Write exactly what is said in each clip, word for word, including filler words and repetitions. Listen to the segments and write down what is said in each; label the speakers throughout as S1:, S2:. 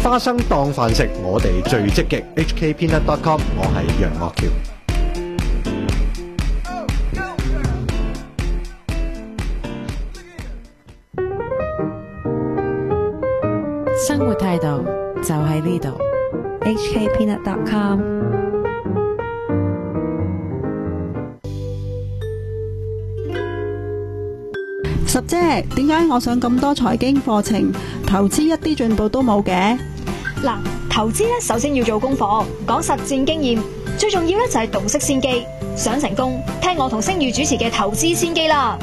S1: 花生當飯食，我哋最積極。H K Peanut dot com， 我係楊岳橋。
S2: 生活態度就喺呢度。
S3: H K Peanut dot com。
S4: 十姐，點解我上咁多財經課程，投資一啲進步都冇嘅？
S5: 嗱，投資咧首先要做功課，講實戰經驗，最重要咧就係洞悉先機。想成功，聽我同星宇主持嘅投資先機啦。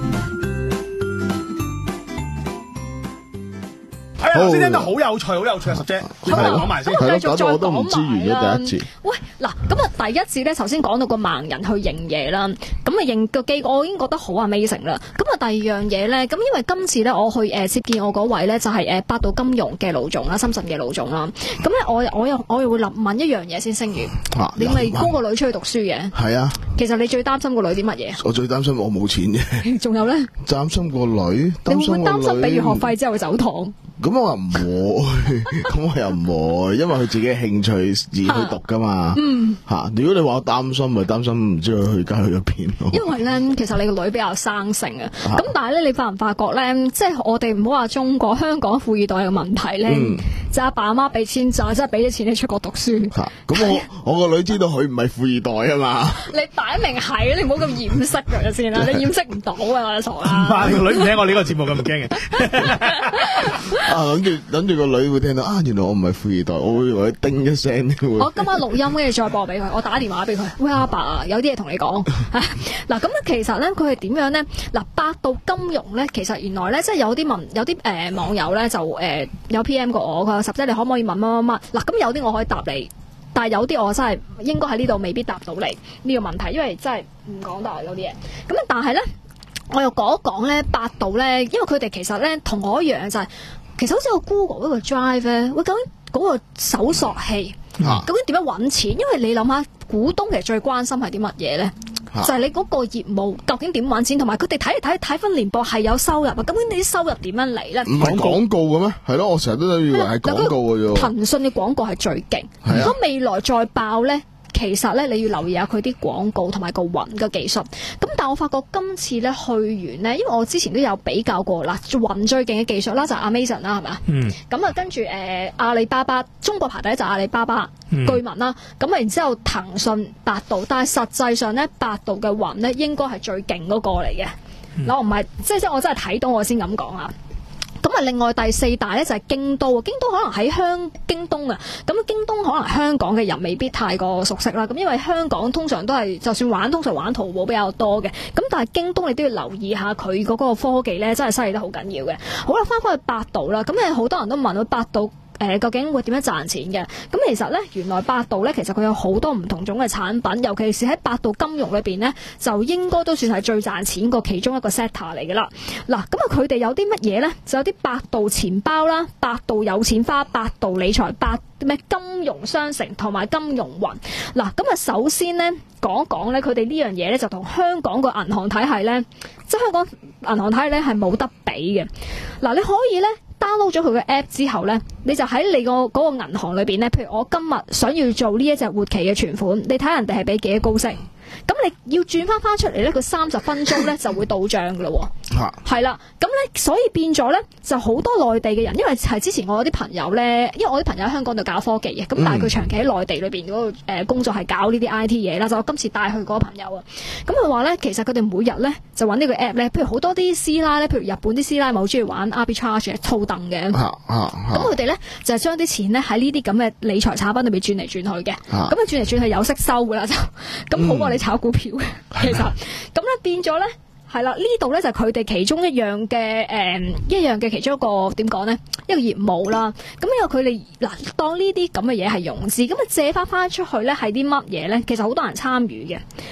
S6: 係啊，頭先聽到好有趣，好有趣啊！十姐，你快啲講埋先。
S7: 係咯，搞到我都唔知完咗第一節。
S5: 喂，嗱，咁啊，第一節咧，頭先講到個盲人去認嘢啦，咁啊認個機，我已經覺得好 amazing 啦。咁啊，第二樣嘢咧，咁因為今次咧，我去誒接見我嗰位咧，就係誒百度金融嘅老總啦，深圳嘅老總啦。咁咧，我我又我又會諗問一樣嘢先，星宇，你咪供個女出去讀書嘅？
S7: 係啊。
S5: 其實你最擔心個女啲乜嘢？
S7: 我最擔心我冇錢嘅。
S5: 仲有咧？
S7: 擔心個女，
S5: 你會唔會擔心俾完學費之後會走堂？
S7: 咁我又唔會，咁我又唔會，因為佢自己嘅興趣而去讀噶嘛。嗯，吓，如果你話我擔心，咪擔心唔知佢去街去咗邊咯。
S5: 因為咧，其實你個女比較生性啊。咁但係咧，你發唔發覺咧，即係我哋唔好話中國香港富二代嘅問題咧，嗯、就阿爸阿媽俾錢就真係俾咗錢你出國讀書。
S7: 吓，咁我我個女知道佢唔係富二代啊嘛。
S5: 你擺明係，你唔好咁掩飾佢先啦，你掩飾唔到啊，傻啦。
S6: 個女唔聽我呢個節目咁驚嘅。
S7: 啊，諗住諗住個女會聽到啊，原來我唔係富二代，我會以為佢叮一聲。
S5: 我今晚錄音跟住再播俾佢，我打電話俾佢，喂阿爸啊，有啲嘢同你講。嗱咁咧，其實咧佢係點樣咧？嗱，百度金融咧，其實原來咧即係有啲文有啲誒、呃、網友咧就誒、呃、有 P M 過我，佢話十姐你可唔可以問乜乜乜？嗱咁有啲我可以答你，但係有啲我真係應該喺呢度未必答到你呢個問題，因為真係唔講得嗰啲嘢。咁但係咧，我又講一講咧，百度咧，因為佢哋其實咧同我一樣就係、是。其實好似個 Google 嗰個 Drive 咧，喂，究竟嗰個搜索器、啊、究竟點樣揾錢？因為你諗下，股東其實最關心係啲乜嘢咧？啊、就係你嗰個業務究竟點揾錢，同埋佢哋睇嚟睇睇翻年報係有收入啊！究竟你啲收入點樣嚟咧？
S7: 唔係廣告嘅咩？係咯，我成日都以為係廣告嘅啫。
S5: 騰訊嘅廣告係最勁，啊、如果未來再爆咧？其實咧，你要留意下佢啲廣告同埋個雲嘅技術。咁但係我發覺今次咧去完咧，因為我之前都有比較過啦，雲最勁嘅技術啦就係 Amazon 啦，係咪？嗯。咁啊，跟住誒阿里巴巴，中國排第一就係阿里巴巴、嗯、居民啦。咁啊，然之後騰訊、百度，但係實際上咧，百度嘅雲咧應該係最勁嗰個嚟嘅。嗱、嗯，我唔係即係即係我真係睇到我先咁講啊。咁啊，另外第四大咧就係京都，京都可能喺香京東啊，咁京東可能香港嘅人未必太過熟悉啦。咁因為香港通常都係就算玩，通常玩淘寶比較多嘅。咁但係京東你都要留意下佢嗰個科技咧，真係犀利得好緊要嘅。好啦，翻返去百度啦，咁誒好多人都問到百度。誒、呃、究竟會點樣賺錢嘅？咁其實咧，原來百度咧，其實佢有好多唔同種嘅產品，尤其是喺百度金融裏邊咧，就應該都算係最賺錢個其中一個 sector 嚟嘅啦。嗱，咁啊，佢哋有啲乜嘢咧？就有啲百度錢包啦、百度有錢花、百度理財、百咩金融商城同埋金融雲。嗱，咁啊，首先咧講一講咧，佢哋呢樣嘢咧就同香港個銀行體系咧，即係香港銀行體系咧係冇得比嘅。嗱，你可以咧。download 咗佢嘅 app 之後咧，你就喺你個嗰個銀行裏邊咧，譬如我今日想要做呢一隻活期嘅存款，你睇人哋係俾幾多高息，咁你要轉翻翻出嚟咧，佢三十分鐘咧就會到賬噶咯，係啦，咁咧所以變咗咧就好多內地嘅人，因為係之前我有啲朋友咧，因為我啲朋友喺香港度搞科技嘅，咁、嗯、但係佢長期喺內地裏邊嗰個誒工作係搞呢啲 I T 嘢啦，就我今次帶去嗰個朋友啊，咁佢話咧其實佢哋每日咧就揾呢個 app 咧，譬如好多啲師奶咧，譬如日本啲師奶咪好中意玩 arbitrage 操凳嘅，咁佢哋咧就係將啲錢咧喺呢啲咁嘅理財產品裏邊轉嚟轉去嘅，咁啊轉嚟轉去有息收噶啦就，咁好過你炒股票嘅，其實咁咧變咗咧。係啦，呢度咧就係佢哋其中一樣嘅誒、嗯，一樣嘅其中一個點講咧，一個業務啦。咁因為佢哋嗱當呢啲咁嘅嘢係融資，咁啊借翻翻出去咧係啲乜嘢咧？其實好多人參與嘅。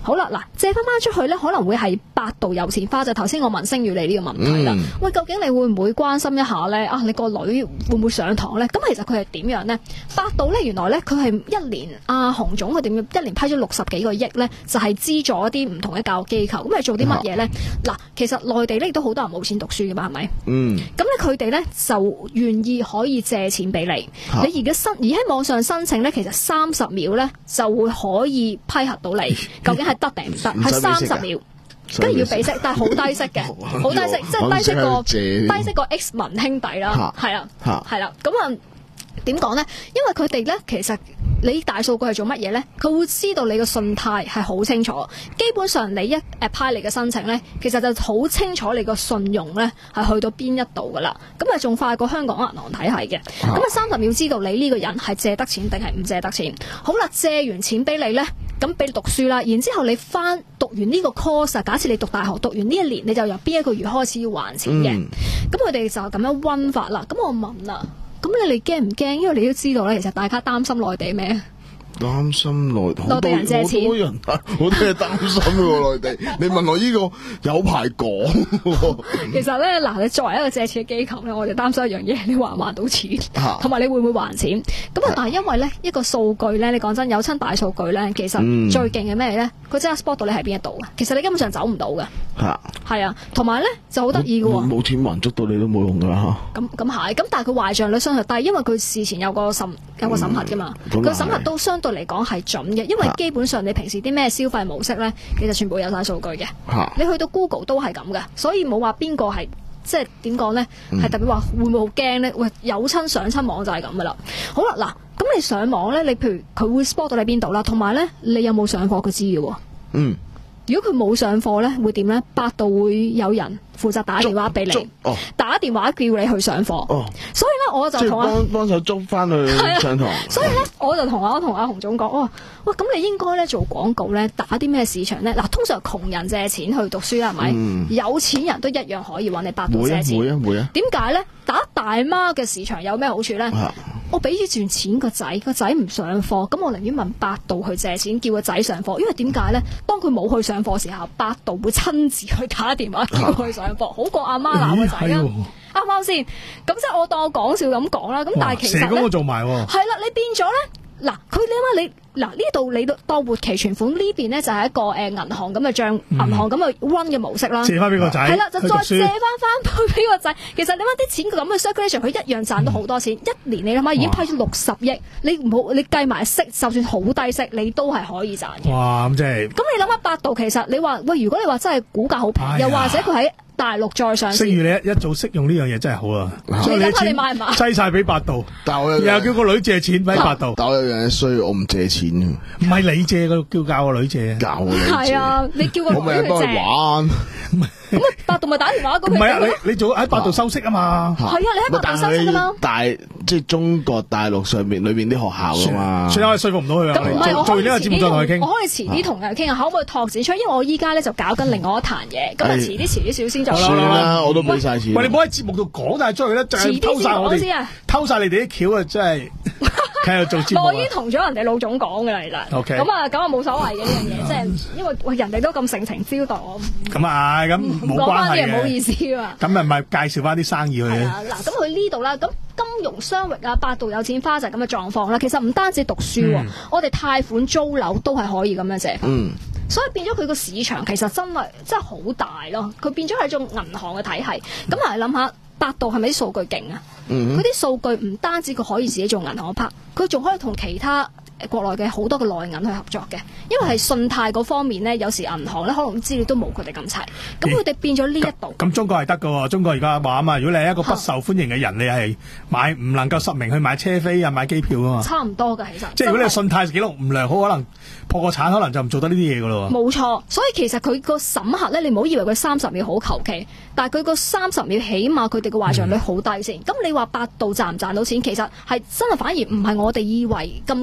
S5: 好啦，嗱借翻翻出去咧，可能會係百度有錢花，就頭先我問星宇你呢個問題啦。
S7: 嗯、
S5: 喂，究竟你會唔會關心一下咧？啊，你個女會唔會上堂咧？咁其實佢係點樣咧？百度咧原來咧佢係一年阿洪總佢點樣一年批咗六十幾個億咧，就係資助一啲唔同嘅教育機構。咁係做啲乜嘢咧？嗱、啊，其實內地咧亦都好多人冇錢讀書㗎嘛，係咪？嗯。咁咧佢哋咧就願意可以借錢俾你。啊、你而家申而喺網上申請咧，其實三十秒咧就會可以批核到你，究竟係得定唔得？係三十秒。跟住要俾息，但係好低息嘅，好低息，即係低息過低息過 X 文兄弟啦，係啦，係啦，咁啊點講咧？因為佢哋咧，其實你大數據係做乜嘢咧？佢會知道你個信貸係好清楚，基本上你一誒派嚟嘅申請咧，其實就好清楚你個信用咧係去到邊一度噶啦，咁啊仲快過香港銀行體系嘅，咁啊三十秒知道你呢個人係借得錢定係唔借得錢。好啦，借完錢俾你咧。咁俾你讀書啦，然之後你翻讀完呢個 course， 假設你讀大學讀完呢一年，你就由邊一個月開始要還錢嘅。咁佢哋就咁樣溫法啦。咁我問啦，咁你哋驚唔驚？因為你都知道咧，其實大家擔心內地咩？
S7: 擔心內地，
S5: 內地人借錢，
S7: 好多人好多嘢擔心喎內地。你問我呢個有排講。
S5: 其實咧，嗱，你作為一個借錢嘅機構咧，我哋擔心一樣嘢，你還唔還到錢，同埋你會唔會還錢？咁啊，但係因為咧一個數據咧，你講真有親大數據咧，其實最勁嘅咩咧？佢即刻 spot 到你喺邊一度嘅，其實你根本上走唔到嘅。係係啊，同埋咧就好得意嘅喎。
S7: 冇錢還捉到你都冇用㗎啦。
S5: 咁咁係，咁但係佢壞賬率相對低，因為佢事前有個審有個審核㗎嘛，佢審核都相對嚟講係準嘅，因為基本上你平時啲咩消費模式咧，其實全部有晒數據嘅。你去到 Google 都係咁嘅，所以冇話邊個係即係點講咧，係特別話會唔會好驚咧？喂，有親上親網就係咁噶啦。好啦，嗱，咁你上網咧，你譬如佢會 spot 到你邊度啦，同埋咧你有冇上課佢知嘅喎。嗯。如果佢冇上課咧，會點咧？百度會有人負責打電話俾你，哦、打電話叫你去上課。哦、所以咧，我就同阿
S7: 幫手捉翻去上堂。
S5: 所以咧，我就同我同阿洪總講，哦，喂，咁你應該咧做廣告咧，打啲咩市場咧？嗱，通常窮人借錢去讀書係咪？嗯、有錢人都一樣可以揾你百度借錢。
S7: 會啊會啊。
S5: 點解咧？打大媽嘅市場有咩好處咧？啊、我俾住錢個仔，個仔唔上課，咁我寧願問百度去借錢，叫個仔上課。因為點解咧？當佢冇去上課時候，百度會親自去打電話叫佢上課，啊、好過阿媽鬧個仔啊！啱啱先？咁即係我當我講笑咁講啦。咁但係其實社工都做埋喎。係啦，你變咗咧。嗱，佢你諗下你嗱呢度你當活期存款呢邊咧就係一個誒銀行咁嘅帳，銀行咁嘅 run 嘅模式啦。借翻俾個仔，係啦，就再借翻翻俾個仔。其實你諗啲錢咁嘅 circulation，佢一樣賺到好多錢。嗯、一年你諗下已經批咗六十億，你唔好你計埋息，就算好低息，你都係可以賺嘅。哇！咁即係咁你諗下百度，其實你話喂，如果你話真係股價好平，哎、呀又或者佢喺大陸再上市，星宇你一一早識用呢樣嘢真係好啊！所以你錢擠晒俾百度，又叫個女借錢俾百度。但我有樣嘢衰，我唔借錢嘅。唔係你借嘅，叫教個女借。教個女借。係啊，你叫個女去借。我咪幫佢玩。咁啊，百度咪打電話咁。唔係啊，你你做喺百度收息啊嘛。係啊，你喺百度收息啊嘛。大即係中國大陸上面裏邊啲學校啊嘛。所以我係說服唔到佢啊。咁唔係，我可以遲啲同佢傾。我可以遲啲同佢傾下，可唔可以拓展出？因為我依家咧就搞緊另外一壇嘢，咁啊遲啲遲啲少先就。算啦，我都俾晒錢。喂，你唔好喺節目度講晒出去啦，就係偷晒我哋，偷晒你哋啲橋啊！真係喺度做節目。我已經同咗人哋老總講噶啦，其實。O K。咁啊，咁啊冇所謂嘅呢樣嘢，即係因為喂人哋都咁盛情招待我。咁啊，咁冇關係嘅。唔好意思啊。咁咪咪介紹翻啲生意去。係啊，嗱，咁佢呢度啦，咁金融商域啊，百度有錢花就係咁嘅狀況啦。其實唔單止讀書，我哋貸款租樓都係可以咁樣借。嗯。所以變咗佢個市場其實真係真係好大咯，佢變咗係一種銀行嘅體系。咁啊，諗下百度係咪啲數據勁啊？佢啲數據唔單止佢可以自己做銀行嘅 part，佢仲可以同其他國內嘅好多嘅內銀去合作嘅。因為係信貸嗰方面咧，有時銀行咧可能資料都冇佢哋咁齊，咁佢哋變咗呢一度。咁中國係得㗎喎，中國而家話啊嘛，如果你係一個不受歡迎嘅人，你係買唔能夠實名去買車飛啊、買機票啊嘛。差唔多㗎，其實。即係如果你信貸記錄唔良好，可能破個產，可能就唔做得呢啲嘢㗎咯。冇錯，所以其實佢個審核咧，你唔好以為佢三十秒好求其，但係佢個三十秒起碼佢哋嘅壞賬率好低先。咁、嗯、你話百度賺唔賺到錢？其實係真係反而唔係我哋以為咁簡單嘅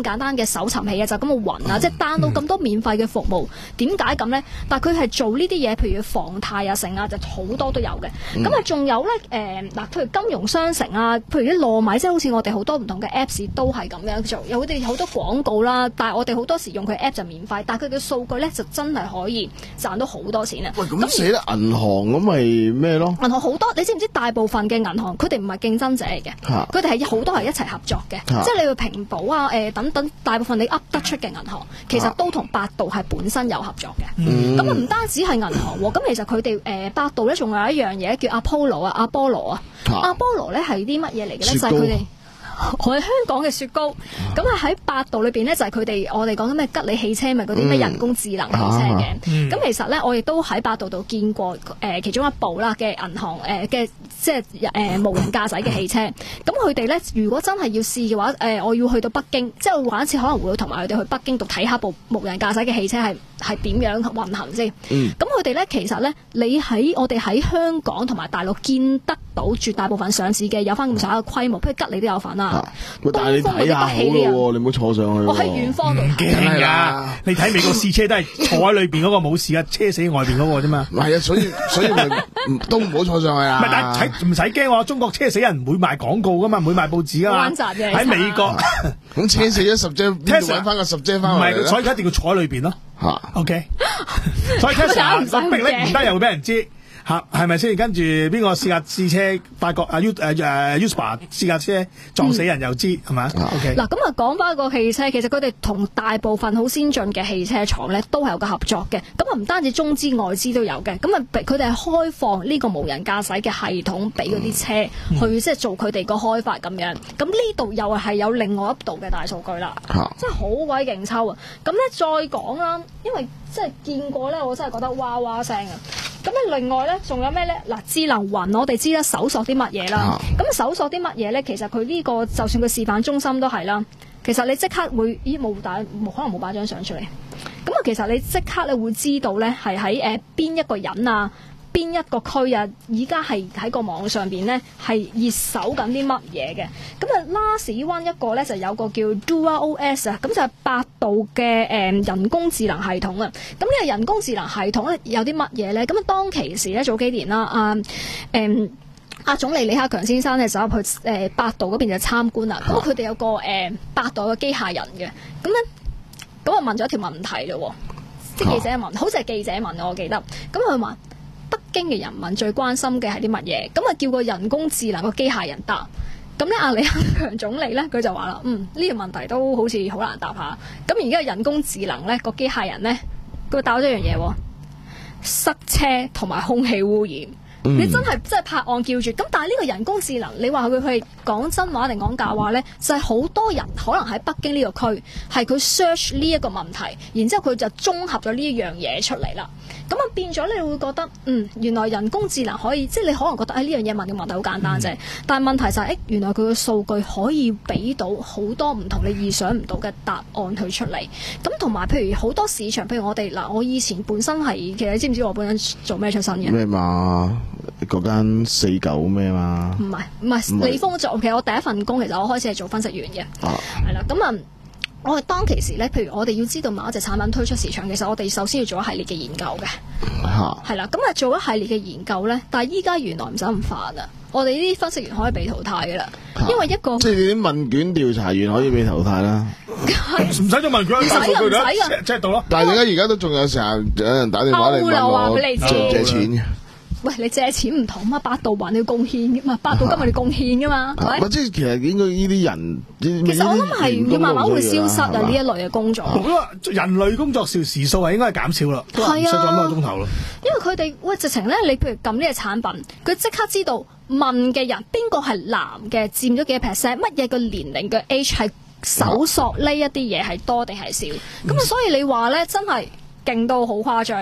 S5: 搜尋器啊，就咁嘅雲啊，即係 download 咁多免費嘅服務，點解咁咧？但係佢係做呢啲嘢，譬如房貸啊、成啊，就好多都有嘅。咁啊、嗯，仲有咧誒嗱，譬如金融商城啊，譬如啲糯米，即係好似我哋好多唔同嘅 Apps 都係咁樣做，有佢哋好多廣告啦。但係我哋好多時用佢 App 就免費，但係佢嘅數據咧就真係可以賺到好多錢啊！
S7: 喂，咁寫得銀行咁咪咩咯？
S5: 銀行好多，你知唔知大部分嘅銀行佢哋唔係競爭者嚟嘅，佢哋係好多係一齊合作嘅，啊、即係你去平保啊、誒、呃、等等，大部分你噏得出嘅銀行，其實都同百度係本身有合作嘅。咁啊唔單止係銀行喎，咁其實佢哋誒百度咧仲有一樣嘢叫 Apollo 啊、阿波羅啊、阿波羅咧係啲乜嘢嚟嘅咧？就係佢哋。我哋香港嘅雪糕，咁啊喺百度裏邊咧就係佢哋我哋講緊咩吉利汽車咪嗰啲咩人工智能汽車嘅，咁、嗯啊、其實咧我亦都喺百度度見過誒、呃、其中一部啦嘅銀行誒嘅、呃、即係誒、呃、無人駕駛嘅汽車，咁佢哋咧如果真係要試嘅話，誒、呃、我要去到北京，即係玩一次可能會同埋佢哋去北京度睇下部無人駕駛嘅汽車係係點樣運行先，咁佢哋咧其實咧你喺我哋喺香港同埋大陸見得到絕大部分上市嘅有翻咁上下嘅規模，譬如吉利都有份啦。啊、
S7: 但係你睇下好咯，你唔好坐上去。
S5: 我喺遠方度
S6: 驚㗎，你睇美國試車都係坐喺裏邊嗰個冇事啊，車死外邊嗰個啫嘛。
S7: 唔係啊，所以所以咪都唔好坐上去啊。
S6: 唔係，但係唔使驚喎，中國車死人唔會賣廣告噶嘛，唔會賣報紙噶嘛。喺美國
S7: 咁車死咗十隻，邊度揾翻個十隻翻嚟？
S6: 唔係，所以佢一定要坐喺裏邊咯。嚇 ，OK。所以 Tesla 咁逼咧唔得，又會俾人知。嚇，係咪先？跟住邊個試架試車，發覺啊 U 誒誒 Uber 試架車撞死人又知係咪？OK。嗱咁啊，講翻個汽車，其實佢哋同大部分好先進嘅汽車廠咧，都係有個合作嘅。咁啊，唔單止中資外資都有嘅。咁啊，佢哋係開放呢個無人駕駛嘅系統俾嗰啲車、嗯、去即係做佢哋個開發咁樣。咁呢度又係有另外一度嘅大數據啦，啊、真係好鬼勁抽啊！咁咧再講啦，因為即係見過咧，我真係覺得哇哇聲啊！咁咧，另外咧，仲有咩咧？嗱，智能雲我哋知啦，搜索啲乜嘢啦？咁、啊、搜索啲乜嘢咧？其實佢呢、這個就算佢示範中心都係啦。其實你即刻會，咦冇打，可能冇擺張相出嚟。咁啊，其實你即刻咧會知道咧，係喺誒邊一個人啊，邊一個區啊，而家係喺個網上邊咧係熱搜緊啲乜嘢嘅。咁啊 last one 一個咧就有個叫 DuerOS 啊，咁就係百度嘅誒人工智能系統啊。咁呢個人工智能系統咧有啲乜嘢咧？咁啊當其時咧早幾年啦，啊誒阿、啊、總理李克強先生咧走入去誒、呃、百度嗰邊就參觀啦。咁佢哋有個誒、呃、百度嘅機械人嘅，咁咧咁啊問咗一條問題咯，即係記者問，啊、好似係記者問我記得，咁佢問北京嘅人民最關心嘅係啲乜嘢？咁啊叫個人工智能個機械人答。咁咧阿李克強總理咧佢就話啦，嗯呢、這個問題都好似好難答下。咁而家人工智能咧個機械人咧佢答咗一樣嘢，塞車同埋空氣污染。你真係真係拍案叫絕，咁但係呢個人工智能，你話佢佢係講真話定講假話呢？就係、是、好多人可能喺北京呢個區係佢 search 呢一個問題，然之後佢就綜合咗呢一樣嘢出嚟啦。咁啊變咗你會覺得，嗯，原來人工智能可以，即係你可能覺得誒呢樣嘢問嘅問題好簡單啫，嗯、但係問題就係、是、誒原來佢嘅數據可以俾到好多唔同你意想唔到嘅答案佢出嚟。咁同埋譬如好多市場，譬如我哋嗱，我以前本身係其實你知唔知我本身做咩出身嘅？咩
S7: 嘛？嗰間四九咩嘛？唔係
S5: 唔係利豐做，其實我第一份工其實我開始係做分析員嘅，係啦、啊。咁啊，我係當其時咧，譬如我哋要知道某一隻產品推出市場，其實我哋首先要做一系列嘅研究嘅，係啦、啊。咁啊做一系列嘅研究咧，但係依家原來唔使咁煩啊！我哋呢啲分析員可以被淘汰噶啦，啊、因為一個
S7: 即係你啲問卷調查員可以被淘汰啦，
S6: 唔使做問卷，唔使唔使啊，即係到咯。
S7: 但係點解而家都仲有成日有人打電話嚟問我借借錢嘅？
S5: 喂，你借錢唔同嘛？百度還你要貢獻噶嘛？百度今日你貢獻噶嘛？係咪？
S7: 即係其實應該呢啲人，
S5: 其實我諗係要慢慢會消失啊！呢一類嘅工作，
S6: 好多人類工作時時數係應該係減少啦，係啊，失咗咁多個鐘頭咯。因
S5: 為佢哋喂直情咧，你譬如撳呢個產品，佢即刻知道問嘅人邊個係男嘅，佔咗幾多 percent，乜嘢個年齡嘅 age 係搜索呢一啲嘢係多定係少？咁啊，所以你話咧真係勁到好誇張啊！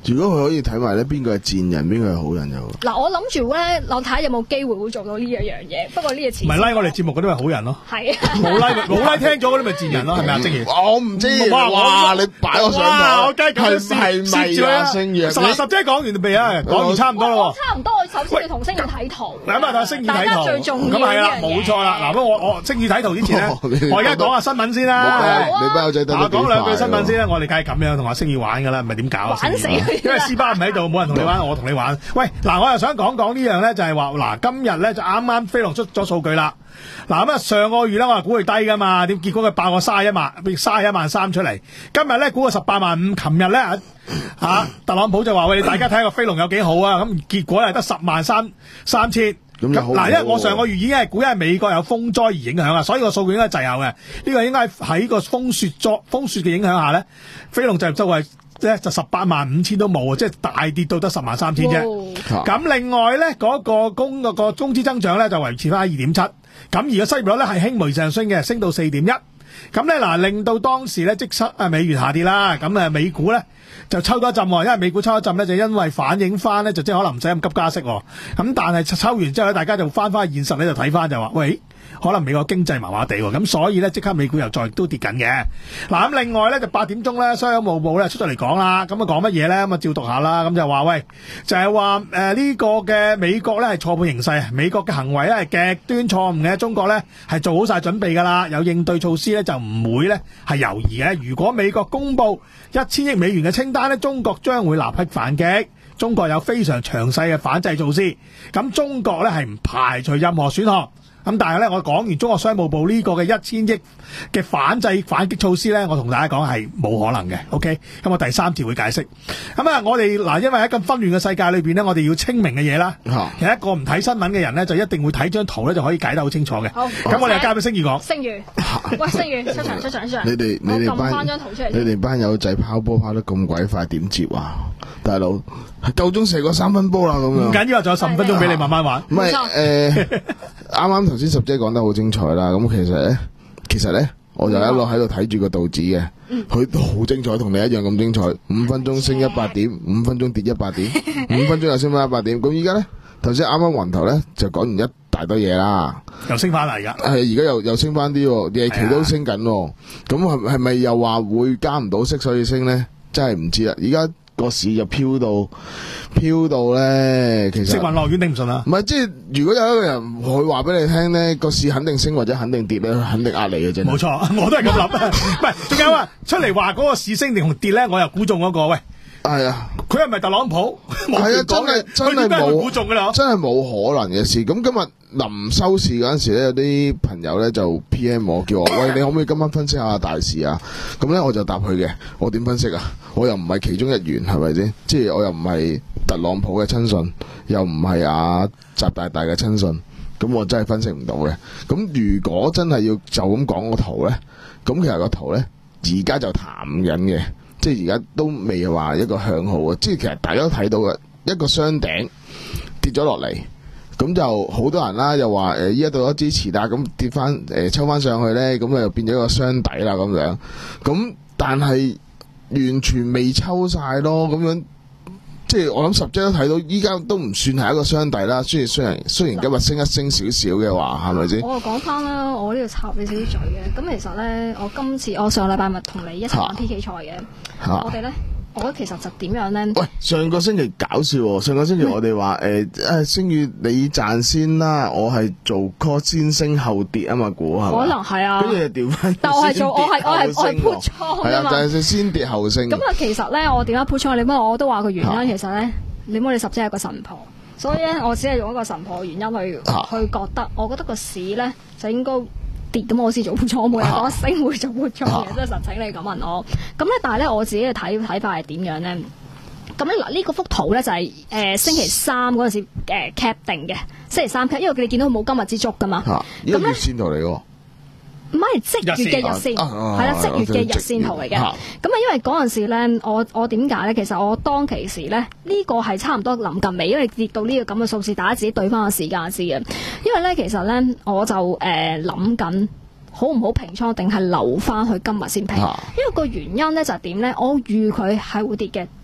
S7: 如果佢可以睇埋咧，邊個係賤人，邊個係好人就
S5: 嗱，我諗住咧，我睇下有冇機會會做到呢一樣嘢。不過呢個詞
S6: 唔係拉我哋節目嗰啲咪好人咯，
S5: 係
S6: 冇拉冇拉聽咗嗰啲咪賤人咯，係咪啊？正如
S7: 我唔知，哇！你擺我上台，
S6: 我梗係咁
S7: 係咪啊？星月，
S6: 十十姐講完未啊？講完差唔多咯。
S5: 差唔多，我首先要同星宇睇圖。
S6: 咁啊，星宇睇圖，
S5: 大家最重要
S6: 咁係啦，冇錯啦。嗱，咁我我星宇睇圖之前咧，我而家講下新聞先啦。
S7: 你班友仔得
S6: 講兩句新聞先啦。我哋梗係咁樣同阿星宇玩噶啦，唔係點搞啊？
S5: 玩死佢！
S6: 因為斯巴唔喺度，冇人同你玩，我同你玩。喂，嗱，我又想講講呢樣咧，就係話嗱，今日咧就啱啱飛龍出咗數據啦。嗱咁啊，上個月咧我係估佢低噶嘛，點結果佢爆個卅一萬，變卅一萬三出嚟。今日咧估個十八萬五，琴日咧啊，特朗普就話喂，大家睇下個飛龍有幾好啊，咁結果係得十萬三三千。咁嗱，因為我上個月已經係估，因為美國有風災而影響啊，所以個數據應該滯後嘅。呢、這個應該喺個風雪作風雪嘅影響下咧，飛龍就就係咧就十八萬五千都冇啊，即係大跌到得十萬三千啫。咁、哦、另外咧嗰、那個工嗰、那個工資增長咧就維持翻喺二點七，咁而個失業率咧係輕微上升嘅，升到四點一。咁咧嗱，令到當時咧即刻啊美元下跌啦，咁啊美股咧就抽多一陣，因為美股抽一陣咧就因為反映翻咧就即係可能唔使咁急加息，咁但係抽完之後咧大家就翻翻現實咧就睇翻就話喂，可能美國經濟麻麻地，咁所以咧即刻美股又再都跌緊嘅。嗱咁另外咧就八點鐘咧商務部咧出咗嚟講啦，咁啊講乜嘢咧？咁啊照讀下啦，咁就話喂，就係話誒呢個嘅美國咧係錯判形勢，美國嘅行為咧係極端錯誤嘅，中國咧係做好晒準備噶啦，有應對措施咧就唔會咧係猶豫嘅。如果美國公布一千億美元嘅清單咧，中國將會立刻反擊。中國有非常詳細嘅反制措施，咁中國咧係唔排除任何選項。咁但係咧，我講完中國商務部呢個嘅一千億嘅反制反擊措施咧，我同大家講係冇可能嘅。OK，咁我第三條會解釋。咁啊，我哋嗱，因為喺咁紛亂嘅世界裏邊咧，我哋要清明嘅嘢啦。其實一個唔睇新聞嘅人咧，就一定會睇張圖咧，就可以解得好清楚嘅。好，咁我哋就交俾星宇講。
S5: 星宇，喂，星宇出場出場出場。
S7: 你哋你哋班你哋班友仔拋波拋得咁鬼快，點接啊？大佬夠鐘射個三分波啦，咁樣。唔緊要，仲有十五分鐘俾你慢慢玩。唔係誒，啱啱頭先十姐講得好精彩啦。咁其實咧，其實咧，我就一路喺度睇住個道指嘅，佢都好精彩，同你一樣咁精彩。五分鐘升一百點，五分鐘跌一百點，五分鐘又升翻一百點。咁依家咧，頭先啱啱雲頭咧就講完一大堆嘢啦，
S6: 又升翻啦而家。係
S7: 而家又又升翻啲，夜期都升緊。咁係係咪又話會加唔到息所以升咧？真係唔知啦。而家個市就飄到飄到咧，其實食雲樂園頂唔順啦。唔係，即係如果有一個人會話俾你聽咧，個市肯定升或者肯定跌咧，佢肯定呃你嘅啫。冇錯，我都係咁諗。唔係，仲有啊，出嚟話嗰個市升定同跌咧，我又估中嗰個。喂，係啊，佢係咪特朗普？係啊，真係真係冇估中噶啦，真係冇可能嘅事。咁今日臨收市嗰陣時咧，有啲朋友咧就 P M 我，叫我喂，你可唔可以今晚分析下大市啊？咁咧我就答佢嘅，我點分析啊？我又唔係其中一員，係咪先？即係我又唔係特朗普嘅親信，又唔係阿習大大嘅親信，咁我真係分析唔到嘅。咁如果真係要就咁講個圖咧，咁其實個圖咧而家就淡緊嘅，即係而家都未話一個向好啊！即係其實大家都睇到嘅一個雙頂跌咗落嚟。咁就好多人啦，又話誒依家到咗支持啦，咁跌翻誒、呃、抽翻上去咧，咁啊又變咗一個雙底啦咁樣。咁但係完全未抽晒咯，咁樣即係我諗十張都睇到，依家都唔算係一個雙底啦。雖然雖然雖然今日升一升少少嘅話，係咪先？我講翻啦，我呢度插你少少嘴嘅。咁其實咧，我今次我上個禮拜咪同你一齊玩 P K 賽嘅，我哋咧。我覺得其實就點樣咧？喂，上個星期搞笑喎！上個星期我哋話誒誒，星宇你賺先啦，我係做 call 先升後跌啊嘛，估係可能係啊。跟住就調翻，但我係做我係我係我係 put 倉係啊，就係先跌後升。咁啊，其實咧我點解 put 倉？你乜我都話個原因，啊、其實咧你摸你十姐係個神婆，所以咧我只係用一個神婆嘅原因去、啊、去覺得，我覺得個市咧就應該跌，咁我先做 put 倉，冇人講升會做 put 倉嘅，即係實請你咁問我。咁咧，但係咧我自己嘅睇睇法係點樣咧？咁咧嗱，呢個幅圖咧就係、是、誒、呃、星期三嗰陣時誒、呃、cap 定嘅，星期三 cap，因為你見到佢冇今日之足噶嘛。咁、啊、呢個月線圖嚟喎。唔係即月嘅日線，係啦，即月嘅日線圖嚟嘅。咁啊，因為嗰陣時咧，我我點解咧？其實我當其時咧，呢、這個係差唔多臨近尾，因為跌到呢個咁嘅數字，大家自己對翻個時間先嘅。因為咧，其實咧，我就誒諗緊好唔好平倉，定係留翻去今日先平。啊、因為個原因咧就係點咧？我預佢係會跌嘅。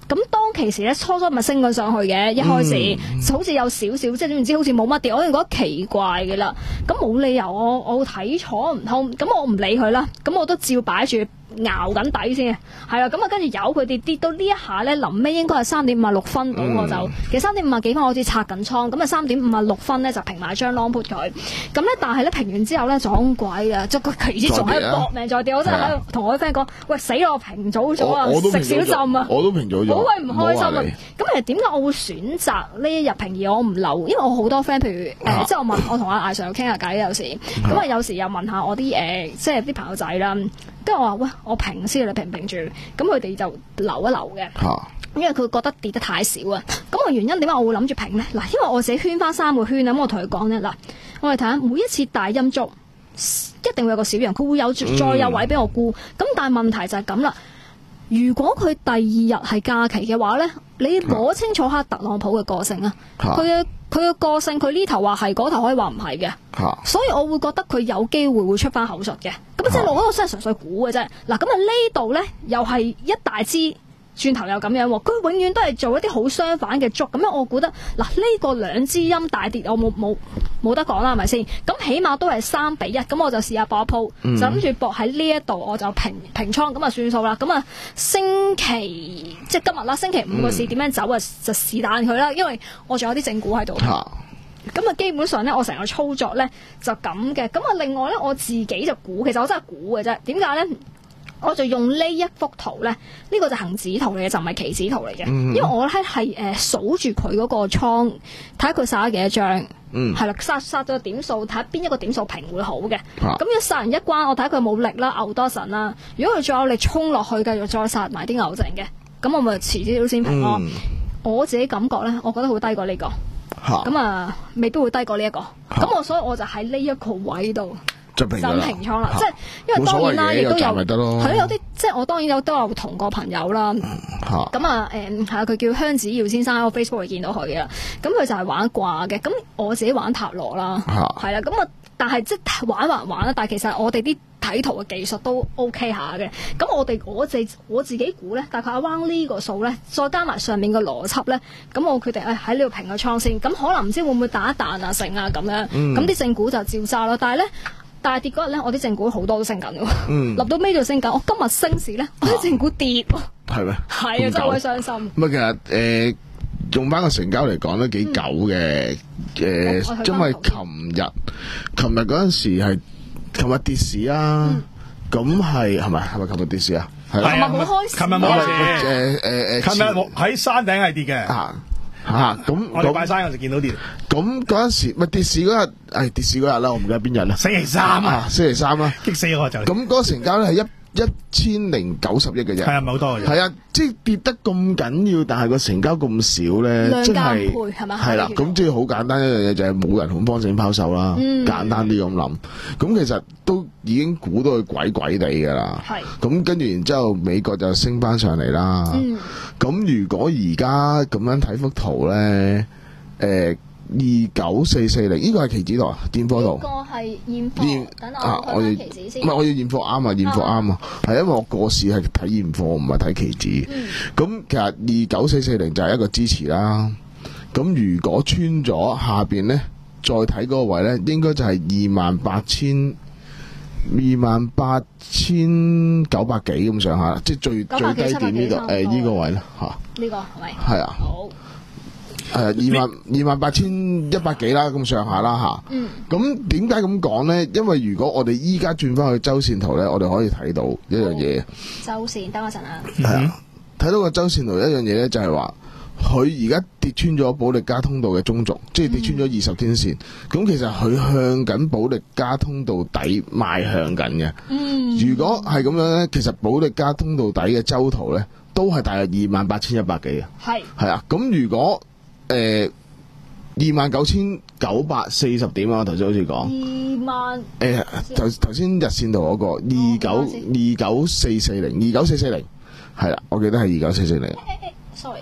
S5: 咁當其時咧，初初咪升咗上去嘅，一開始、嗯、好似有少少，即係總之好似冇乜跌，我已經覺得奇怪嘅啦。咁冇理由我我睇錯唔通，咁我唔理佢啦，咁我都照擺住。熬緊底先，係啦，咁啊跟住由佢哋跌到呢一下咧，臨尾應該係三點五啊六分到，我就、嗯、其實三點五啊幾分我好似拆緊倉，咁啊三點五啊六分咧就平埋張 long put 佢，咁咧但係咧平完之後咧撞鬼啊，即係個期指仲喺度搏命再跌，我真係喺度同我啲 friend 講，喂死啦我平早咗啊，食少浸啊，
S7: 我都平早咗，
S5: 好鬼唔開心啊！咁其實點解我會選擇呢一日平而我唔留？因為我好多 friend，譬如誒、呃，即係我問我同阿艾 Sir 傾下偈有時，咁啊有時又問下我啲誒、呃，即係啲朋友仔啦。跟住我話喂，我平先，你平唔平住？咁佢哋就留一留嘅，啊、因為佢覺得跌得太少啊。咁個原因點解我會諗住平呢？嗱，因為我自己圈翻三個圈啊。咁我同佢講咧，嗱，我哋睇下每一次大陰燭，一定會有個小陽，佢會有再有位俾我沽。咁、嗯、但係問題就係咁啦。如果佢第二日係假期嘅話咧，你攞清楚下特朗普嘅個性啊，佢嘅佢嘅個性，佢呢頭話係，嗰頭可以話唔係嘅，啊、所以我會覺得佢有機會會出翻口述嘅。咁即係我嗰個真係純粹估嘅啫。嗱，咁啊呢度咧又係一大支。轉頭又咁樣喎，佢永遠都係做一啲好相反嘅燭，咁樣我估得嗱呢、這個兩支陰大跌，我冇冇冇得講啦，係咪先？咁起碼都係三比一，咁我就試下搏一鋪，嗯、就諗住搏喺呢一度，我就平平倉，咁啊算數啦。咁啊星期即係今日啦，星期五個市點樣走啊？就試彈佢啦，因為我仲有啲正股喺度。咁啊，基本上咧，我成個操作咧就咁嘅。咁啊，另外咧，我自己就估，其實我真係估嘅啫。點解咧？我就用呢一幅圖咧，呢、這個就恒指圖嚟嘅，就唔係期指圖嚟嘅。嗯、因為我咧係誒數住佢嗰個倉，睇下佢殺咗幾多張，係啦、嗯，殺殺咗點數，睇下邊一個點數平會好嘅。咁、啊、一殺人一關，我睇佢冇力啦，牛多神啦。如果佢再有力衝落去，繼續再殺埋啲牛剩嘅，咁我咪遲啲都先平咯。嗯、我自己感覺咧，我覺得會低過呢、這個，咁啊，啊未必會低過呢、這、一個。咁、啊、我所以我就喺呢一個位度。就平倉啦，即係因為當然啦，亦都有係咯，有啲即係我當然有都有同個朋友啦。咁啊誒係啊，佢叫香子耀先生，喺我 Facebook 會見到佢嘅。咁佢就係玩卦嘅，咁我自己玩塔羅啦，係啦。咁啊，但係即係玩還玩啦。但係其實我哋啲睇圖嘅技術都 OK 下嘅。咁我哋我自我自己估咧，大概 around 呢個數咧，再加埋上面嘅邏輯咧，咁我決定誒喺呢度平個倉先。咁可能唔知會唔會打一彈啊成啊咁樣。咁啲正股就照揸咯。但係咧。大跌嗰日咧，我啲正股好多都升緊嘅，立到尾就升緊。我今日升時咧，我啲正股跌喎。係咩？係啊，真係好傷心。咁啊，其實誒用翻個成交嚟講都幾久嘅。誒，因為琴日琴日嗰陣時係琴日跌市啊，咁係係咪係咪琴日跌市啊？係啊，琴日冇開市。琴日冇開市。誒誒誒，琴日喺山頂係跌嘅。吓咁，我哋拜山嗰時見到跌。咁嗰陣時咪跌市嗰日，誒跌市嗰日啦，我唔記得邊日啦。星期三啊，星期三啦，激死我就。咁嗰個成交咧係一一千零九十億嘅啫。係啊，唔係好多嘅。係啊，即係跌得咁緊要，但係個成交咁少咧，真係係咪？係啦，咁即係好簡單一樣嘢就係冇人恐慌性拋售啦。簡單啲咁諗，咁其實都已經估到佢鬼鬼地噶啦。係。咁跟住然之後，美國就升翻上嚟啦。嗯。咁如果而家咁樣睇幅圖咧，誒二九四四零呢個係期指圖啊，現貨圖。呢個係現貨。等我睇翻期指先。唔係，我要現貨啱啊，現貨啱啊，係因為我個市係睇現貨，唔係睇期指。咁、嗯、其實二九四四零就係一個支持啦。咁如果穿咗下邊咧，再睇嗰個位咧，應該就係二萬八千。二萬八千九百幾咁上下，即係最最低點呢度誒呢個位啦吓。呢個係咪？係啊。好。係二萬二萬八千一百幾啦咁上下啦吓。嗯。咁點解咁講咧？因為如果我哋依家轉翻去周線圖咧，我哋可以睇到一樣嘢。周線，等我陣啊。係啊。睇到個周線圖一樣嘢咧，就係話。佢而家跌穿咗保力加通道嘅中軸，即係跌穿咗二十天線。咁、嗯、其實佢向緊保力加通道底邁向緊嘅。嗯，如果係咁樣咧，其實保力加通道底嘅周圖咧，都係大約二萬八千一百幾嘅。係係啊，咁如果誒二萬九千九百四十點啊，我頭先好似講二萬誒頭頭先日線圖嗰、那個二九二九四四零二九四四零係啦，我記得係二九四四零。sorry。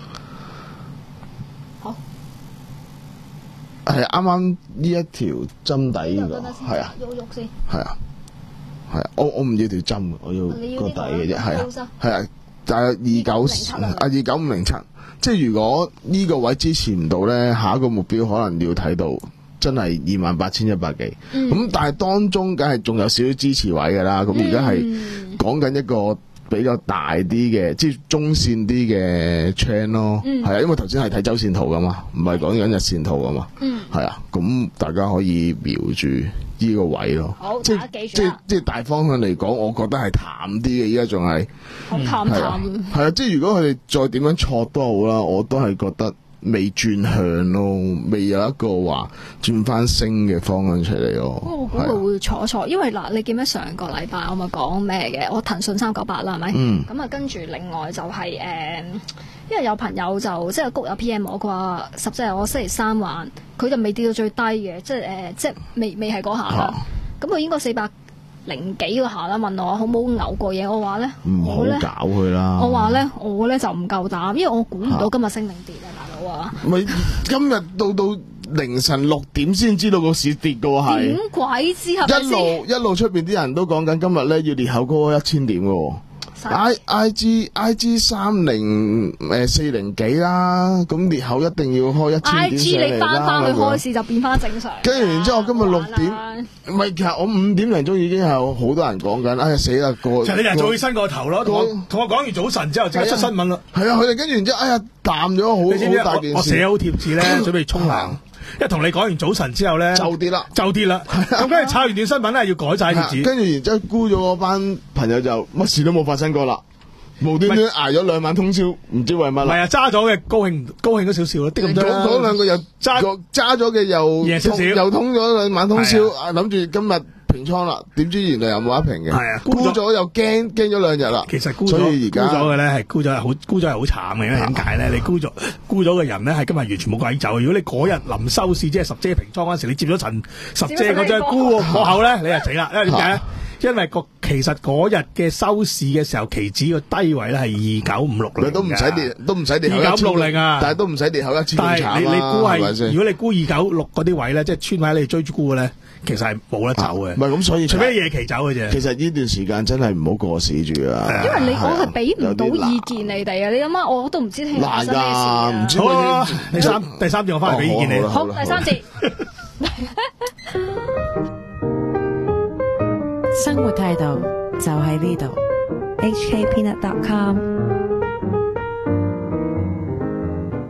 S5: 係啱啱呢一條針底呢個，係啊，喐喐先，係啊，係啊，我我唔要條針，我要個底嘅啫，係啊，係啊，
S7: 大約二九啊二九五零七，即係如果呢個位支持唔到咧，下一個目標可能要睇到真係二萬八千一百幾。咁、嗯、但係當中梗係仲有少少支持位㗎啦。咁而家係講緊一個比較大啲嘅，即係中線啲嘅 trend 咯。係啊、嗯，因為頭先係睇周線圖㗎嘛，唔係講緊日線圖㗎嘛。嗯，係啊，咁大家可以瞄住呢個位咯。
S5: 好，
S7: 即
S5: 大家記住
S7: 即即係大方向嚟講，我覺得係淡啲嘅。依家仲係
S5: 好淡淡。
S7: 係啊，即係如果佢哋再點樣挫都好啦，我都係覺得未轉向咯，未有一個話轉翻升嘅方向出嚟咯。
S5: 我估佢會挫挫，因為嗱，你記唔記得上個禮拜我咪講咩嘅？我騰訊三九八啦，係咪？嗯。咁啊，跟住另外就係、是、誒、呃，因為有朋友就即係谷有 P M 我，佢話十隻我星期三還，佢就未跌到最低嘅，即係誒、呃，即係未未係嗰下啦。咁佢、啊、應該四百零幾嗰下啦，問我好冇牛過嘢，我話咧，
S7: 唔好搞佢啦。
S5: 我話咧，我咧就唔夠膽，因為我估唔到今日升定跌啊，大佬啊！
S7: 咪今日到到凌晨六點先知道個市跌嘅喎，係
S5: 點鬼知係咪先？
S7: 一路一路出邊啲人都講緊今日咧要裂口高一千點嘅喎。I I G I G 三零誒四零幾啦，咁裂口一定要開一千點上嚟啦。I G 你翻翻去開市就變翻正常。跟住然之後，我今日六點，唔係其實我五點零鐘已經有好多人講緊，哎呀死啦個！
S6: 其實你就早起身個頭咯，同我同我講完早晨之後即刻出新聞啦。
S7: 係啊，佢哋跟住然之後，哎呀淡咗好好大件事。
S6: 我寫好貼紙咧，準備沖涼。一同你講完早晨之後咧，
S7: 就跌啦，
S6: 就跌啦。咁跟住炒完段新聞咧，要改晒貼紙。
S7: 跟住然之後沽咗嗰班朋友就乜事都冇發生過啦，無端端挨咗兩晚通宵，唔知為乜啦。唔係啊，揸咗嘅高興高興咗少少咯，啲咁多啦。嗰兩個又揸揸咗嘅又
S6: 贏少少，
S7: 又通咗兩晚通宵，諗住今日平倉啦，點知原來又冇得平嘅。係啊，沽咗又驚驚咗兩日啦。其實沽咗，所以而家沽咗嘅咧係沽咗係好沽咗係好慘嘅，因為點解咧？你沽咗沽咗嘅人咧係今日完全冇鬼走。如果你嗰日臨收市即係十姐平倉嗰陣時，你接咗層十姐嗰張沽過後咧，你就死啦。因為點解咧？因為個其實嗰日嘅收市嘅時候，期指個低位咧係二九五六零，都唔使跌，都唔使跌二九五六零啊！但係都唔使跌口一千咁慘啊！你你估係如果你估二九六嗰啲位咧，即係穿位你追住沽嘅咧，其實係冇得走嘅。唔係咁，所以除非夜期走嘅啫。其實呢段時間真係唔好過市住啊！因為你我係俾唔到意見你哋啊！你諗下，我都唔知聽日發生咩事啊！好啊，第三第三節我翻嚟俾意見你。好，第三節。
S2: 生活態度就喺呢度。
S3: H K Peanut dot com